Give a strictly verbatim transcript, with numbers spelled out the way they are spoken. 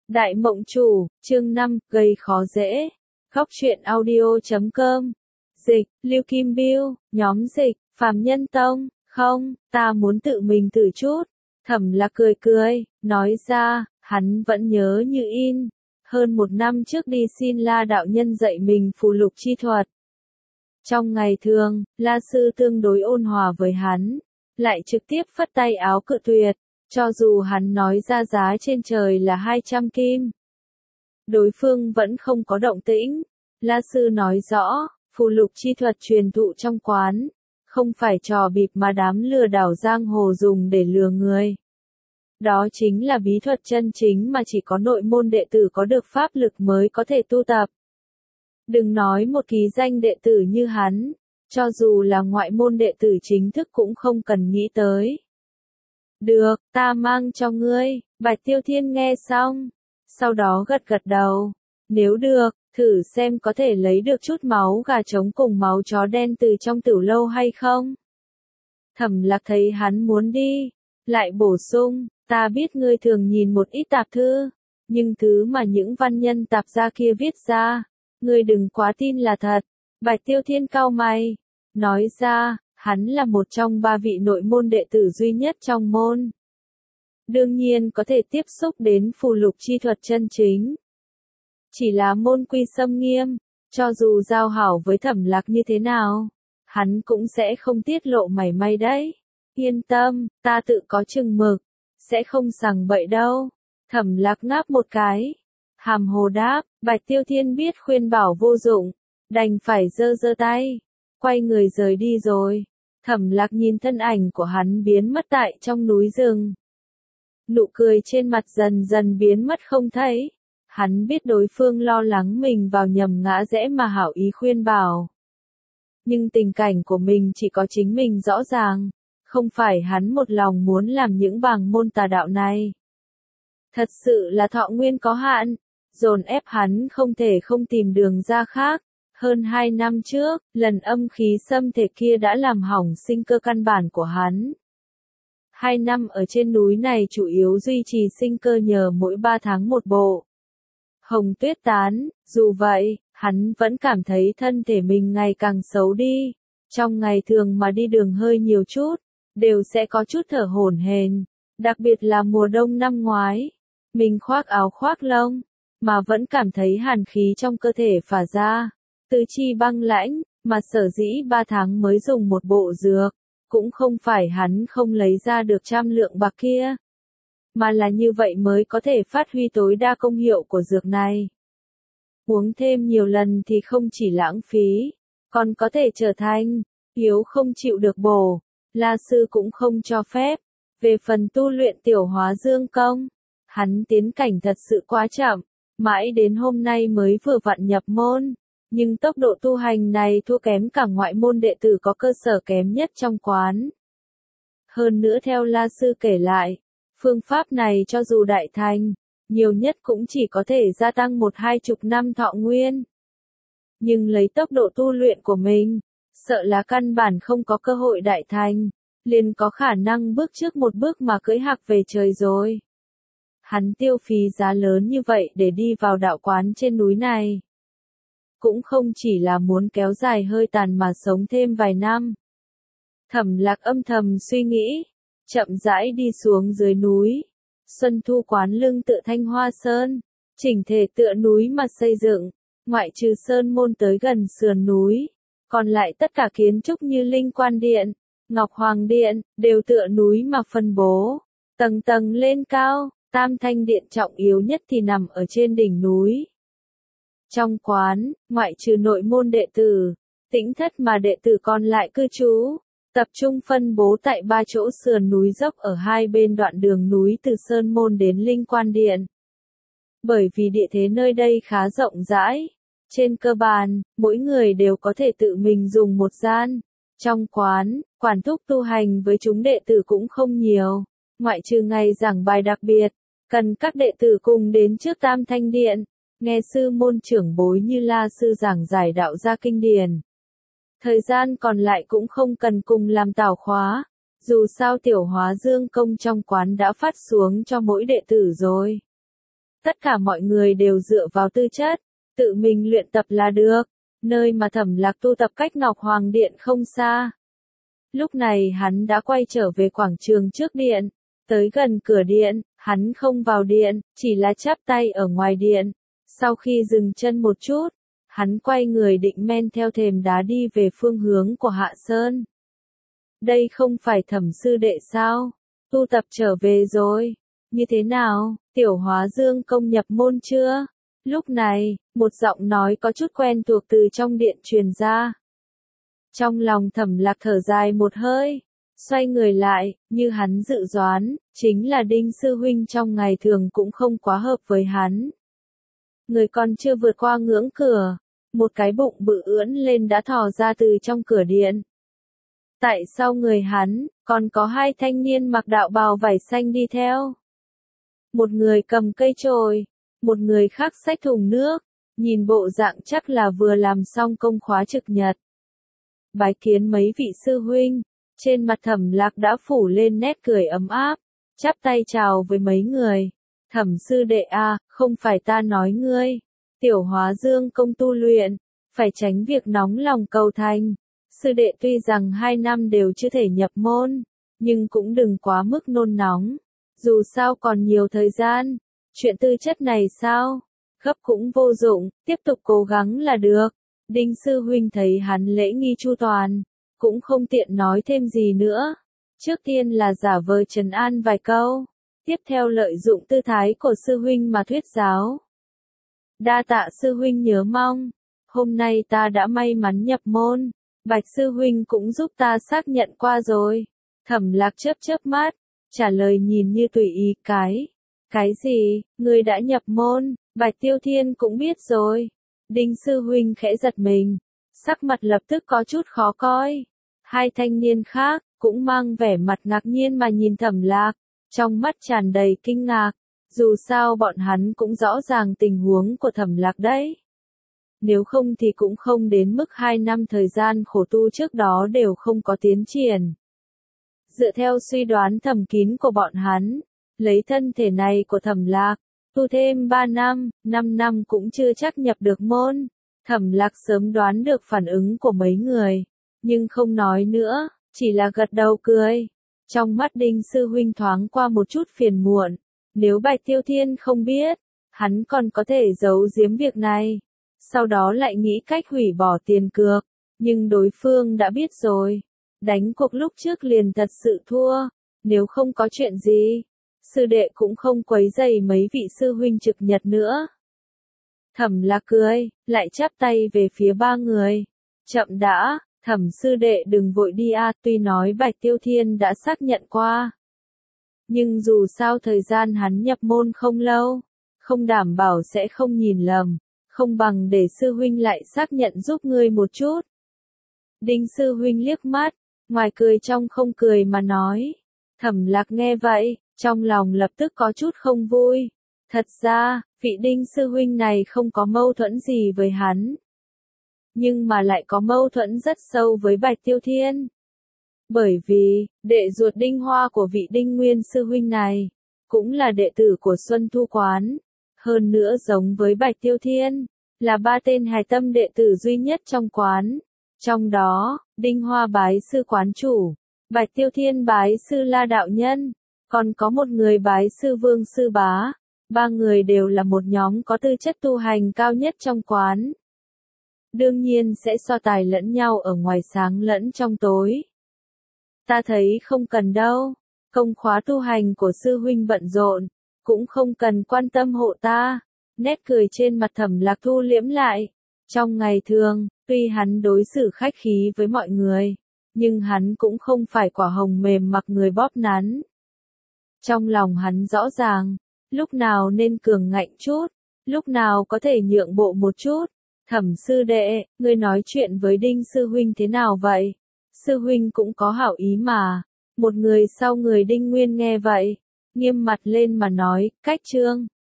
Đại Mộng Chủ, chương năm, gây khó dễ. Góc truyện audio chấm com. Dịch, Lưu Kim Biêu, nhóm dịch, Phàm Nhân Tông, không, ta muốn tự mình thử chút. Thẩm Lạc cười cười, nói ra, hắn vẫn nhớ như in. Hơn một năm trước đi xin La đạo nhân dạy mình phù lục chi thuật. Trong ngày thường, La sư tương đối ôn hòa với hắn, lại trực tiếp phất tay áo cự tuyệt, cho dù hắn nói ra giá trên trời là hai trăm kim. Đối phương vẫn không có động tĩnh. La sư nói rõ, phù lục chi thuật truyền thụ trong quán, không phải trò bịp mà đám lừa đảo giang hồ dùng để lừa người. Đó chính là bí thuật chân chính mà chỉ có nội môn đệ tử có được pháp lực mới có thể tu tập. Đừng nói một ký danh đệ tử như hắn, cho dù là ngoại môn đệ tử chính thức cũng không cần nghĩ tới. Được, ta mang cho ngươi. Bạch Tiêu Thiên nghe xong, sau đó gật gật đầu. Nếu được, thử xem có thể lấy được chút máu gà trống cùng máu chó đen từ trong tửu lâu hay không. Thẩm Lạc thấy hắn muốn đi, lại bổ sung, ta biết ngươi thường nhìn một ít tạp thư, nhưng thứ mà những văn nhân tạp gia kia viết ra, ngươi đừng quá tin là thật. Bạch Tiêu Thiên cau mày, nói ra, hắn là một trong ba vị nội môn đệ tử duy nhất trong môn. Đương nhiên có thể tiếp xúc đến phù lục chi thuật chân chính. Chỉ là môn quy xâm nghiêm, cho dù giao hảo với Thẩm Lạc như thế nào, hắn cũng sẽ không tiết lộ mảy may đấy. Yên tâm, ta tự có chừng mực, sẽ không sằng bậy đâu. Thẩm Lạc ngáp một cái, hàm hồ đáp. Bạch Tiêu Thiên biết khuyên bảo vô dụng, đành phải giơ giơ tay, quay người rời đi rồi. Thẩm Lạc nhìn thân ảnh của hắn biến mất tại trong núi rừng. Nụ cười trên mặt dần dần biến mất không thấy. Hắn biết đối phương lo lắng mình vào nhầm ngã rẽ mà hảo ý khuyên bảo. Nhưng tình cảnh của mình chỉ có chính mình rõ ràng, không phải hắn một lòng muốn làm những bàng môn tà đạo này. Thật sự là thọ nguyên có hạn, dồn ép hắn không thể không tìm đường ra khác. Hơn hai năm trước, lần âm khí xâm thể kia đã làm hỏng sinh cơ căn bản của hắn. Hai năm ở trên núi này chủ yếu duy trì sinh cơ nhờ mỗi ba tháng một bộ hồng tuyết tán, dù vậy, hắn vẫn cảm thấy thân thể mình ngày càng xấu đi. Trong ngày thường mà đi đường hơi nhiều chút, đều sẽ có chút thở hổn hển, đặc biệt là mùa đông năm ngoái. Mình khoác áo khoác lông, mà vẫn cảm thấy hàn khí trong cơ thể phả ra. Tứ chi băng lãnh, mà sở dĩ ba tháng mới dùng một bộ dược, cũng không phải hắn không lấy ra được trăm lượng bạc kia, mà là như vậy mới có thể phát huy tối đa công hiệu của dược này. Uống thêm nhiều lần thì không chỉ lãng phí, còn có thể trở thành yếu không chịu được bổ. La sư cũng không cho phép. Về phần tu luyện tiểu hóa dương công, hắn tiến cảnh thật sự quá chậm, mãi đến hôm nay mới vừa vặn nhập môn. Nhưng tốc độ tu hành này thua kém cả ngoại môn đệ tử có cơ sở kém nhất trong quán. Hơn nữa theo La sư kể lại, phương pháp này cho dù đại thành, nhiều nhất cũng chỉ có thể gia tăng một hai chục năm thọ nguyên. Nhưng lấy tốc độ tu luyện của mình, sợ là căn bản không có cơ hội đại thành, liền có khả năng bước trước một bước mà cưỡi hạc về trời rồi. Hắn tiêu phí giá lớn như vậy để đi vào đạo quán trên núi này, cũng không chỉ là muốn kéo dài hơi tàn mà sống thêm vài năm. Thẩm Lạc âm thầm suy nghĩ, chậm rãi đi xuống dưới núi. Xuân Thu quán lưng tựa Thanh Hoa Sơn, chỉnh thể tựa núi mà xây dựng, ngoại trừ sơn môn tới gần sườn núi, còn lại tất cả kiến trúc như Linh Quan Điện, Ngọc Hoàng Điện, đều tựa núi mà phân bố, tầng tầng lên cao. Tam Thanh Điện trọng yếu nhất thì nằm ở trên đỉnh núi. Trong quán, ngoại trừ nội môn đệ tử, tĩnh thất mà đệ tử còn lại cư trú, tập trung phân bố tại ba chỗ sườn núi dốc ở hai bên đoạn đường núi từ Sơn Môn đến Linh Quan Điện. Bởi vì địa thế nơi đây khá rộng rãi, trên cơ bản, mỗi người đều có thể tự mình dùng một gian. Trong quán, quản thúc tu hành với chúng đệ tử cũng không nhiều, ngoại trừ ngày giảng bài đặc biệt, cần các đệ tử cùng đến trước Tam Thanh Điện, nghe sư môn trưởng bối như La sư giảng giải đạo gia kinh điển. Thời gian còn lại cũng không cần cùng làm tảo khóa, dù sao tiểu hóa dương công trong quán đã phát xuống cho mỗi đệ tử rồi. Tất cả mọi người đều dựa vào tư chất, tự mình luyện tập là được, nơi mà Thẩm Lạc tu tập cách Ngọc Hoàng Điện không xa. Lúc này hắn đã quay trở về quảng trường trước điện, tới gần cửa điện, hắn không vào điện, chỉ là chắp tay ở ngoài điện. Sau khi dừng chân một chút, hắn quay người định men theo thềm đá đi về phương hướng của Hạ Sơn. Đây không phải Thẩm sư đệ sao? Tu tập trở về rồi. Như thế nào, Tiểu Hóa Dương công nhập môn chưa? Lúc này, một giọng nói có chút quen thuộc từ trong điện truyền ra. Trong lòng Thẩm Lạc thở dài một hơi, xoay người lại, như hắn dự đoán, chính là Đinh sư huynh trong ngày thường cũng không quá hợp với hắn. Người còn chưa vượt qua ngưỡng cửa, một cái bụng bự ưỡn lên đã thò ra từ trong cửa điện. Tại sau người hắn, còn có hai thanh niên mặc đạo bào vải xanh đi theo. Một người cầm cây chổi, một người khác xách thùng nước, nhìn bộ dạng chắc là vừa làm xong công khóa trực nhật. Bái kiến mấy vị sư huynh, trên mặt Thẩm Lạc đã phủ lên nét cười ấm áp, chắp tay chào với mấy người. Thẩm sư đệ a, không phải ta nói ngươi, Tiểu Hóa Dương công tu luyện, phải tránh việc nóng lòng cầu thành. Sư đệ tuy rằng hai năm đều chưa thể nhập môn, nhưng cũng đừng quá mức nôn nóng, dù sao còn nhiều thời gian. Chuyện tư chất này sao, gấp cũng vô dụng, tiếp tục cố gắng là được. Đinh sư huynh thấy hắn lễ nghi chu toàn, cũng không tiện nói thêm gì nữa. Trước tiên là giả vờ trấn an vài câu, tiếp theo lợi dụng tư thái của sư huynh mà thuyết giáo. Đa tạ sư huynh nhớ mong, hôm nay ta đã may mắn nhập môn, Bạch sư huynh cũng giúp ta xác nhận qua rồi. Thẩm Lạc chớp chớp mắt, trả lời nhìn như tùy ý cái. Cái gì, ngươi đã nhập môn, Bạch Tiêu Thiên cũng biết rồi. Đinh sư huynh khẽ giật mình, sắc mặt lập tức có chút khó coi. Hai thanh niên khác, cũng mang vẻ mặt ngạc nhiên mà nhìn Thẩm Lạc, trong mắt tràn đầy kinh ngạc, dù sao bọn hắn cũng rõ ràng tình huống của Thẩm Lạc đấy. Nếu không thì cũng không đến mức hai năm thời gian khổ tu trước đó đều không có tiến triển. Dựa theo suy đoán thầm kín của bọn hắn, lấy thân thể này của Thẩm Lạc, tu thêm ba năm, năm năm cũng chưa chắc nhập được môn. Thẩm Lạc sớm đoán được phản ứng của mấy người, nhưng không nói nữa, chỉ là gật đầu cười. Trong mắt Đinh sư huynh thoáng qua một chút phiền muộn, nếu Bạch Tiêu Thiên không biết, hắn còn có thể giấu giếm việc này, sau đó lại nghĩ cách hủy bỏ tiền cược, nhưng đối phương đã biết rồi. Đánh cuộc lúc trước liền thật sự thua, nếu không có chuyện gì, sư đệ cũng không quấy rầy mấy vị sư huynh trực nhật nữa. Thẩm Lạc cười, lại chắp tay về phía ba người. Chậm đã, Thẩm sư đệ đừng vội đi a, tuy nói Bạch Tiêu Thiên đã xác nhận qua. Nhưng dù sao thời gian hắn nhập môn không lâu, không đảm bảo sẽ không nhìn lầm, không bằng để sư huynh lại xác nhận giúp ngươi một chút. Đinh sư huynh liếc mắt, ngoài cười trong không cười mà nói. Thẩm Lạc nghe vậy, trong lòng lập tức có chút không vui. Thật ra, vị Đinh sư huynh này không có mâu thuẫn gì với hắn, nhưng mà lại có mâu thuẫn rất sâu với Bạch Tiêu Thiên. Bởi vì, đệ ruột Đinh Hoa của vị Đinh Nguyên sư huynh này, cũng là đệ tử của Xuân Thu Quán. Hơn nữa giống với Bạch Tiêu Thiên, là ba tên hài tâm đệ tử duy nhất trong quán. Trong đó, Đinh Hoa bái sư quán chủ, Bạch Tiêu Thiên bái sư La đạo nhân, còn có một người bái sư Vương sư bá. Ba người đều là một nhóm có tư chất tu hành cao nhất trong quán. Đương nhiên sẽ so tài lẫn nhau ở ngoài sáng lẫn trong tối. Ta thấy không cần đâu, công khóa tu hành của sư huynh bận rộn, cũng không cần quan tâm hộ ta. Nét cười trên mặt Thẩm Lạc thu liễm lại. Trong ngày thường, tuy hắn đối xử khách khí với mọi người, nhưng hắn cũng không phải quả hồng mềm mặc người bóp nắn. Trong lòng hắn rõ ràng, lúc nào nên cường ngạnh chút, lúc nào có thể nhượng bộ một chút. Thẩm sư đệ, ngươi nói chuyện với Đinh sư huynh thế nào vậy? Sư huynh cũng có hảo ý mà. Một người sau người Đinh Nguyên nghe vậy, nghiêm mặt lên mà nói, cách trương.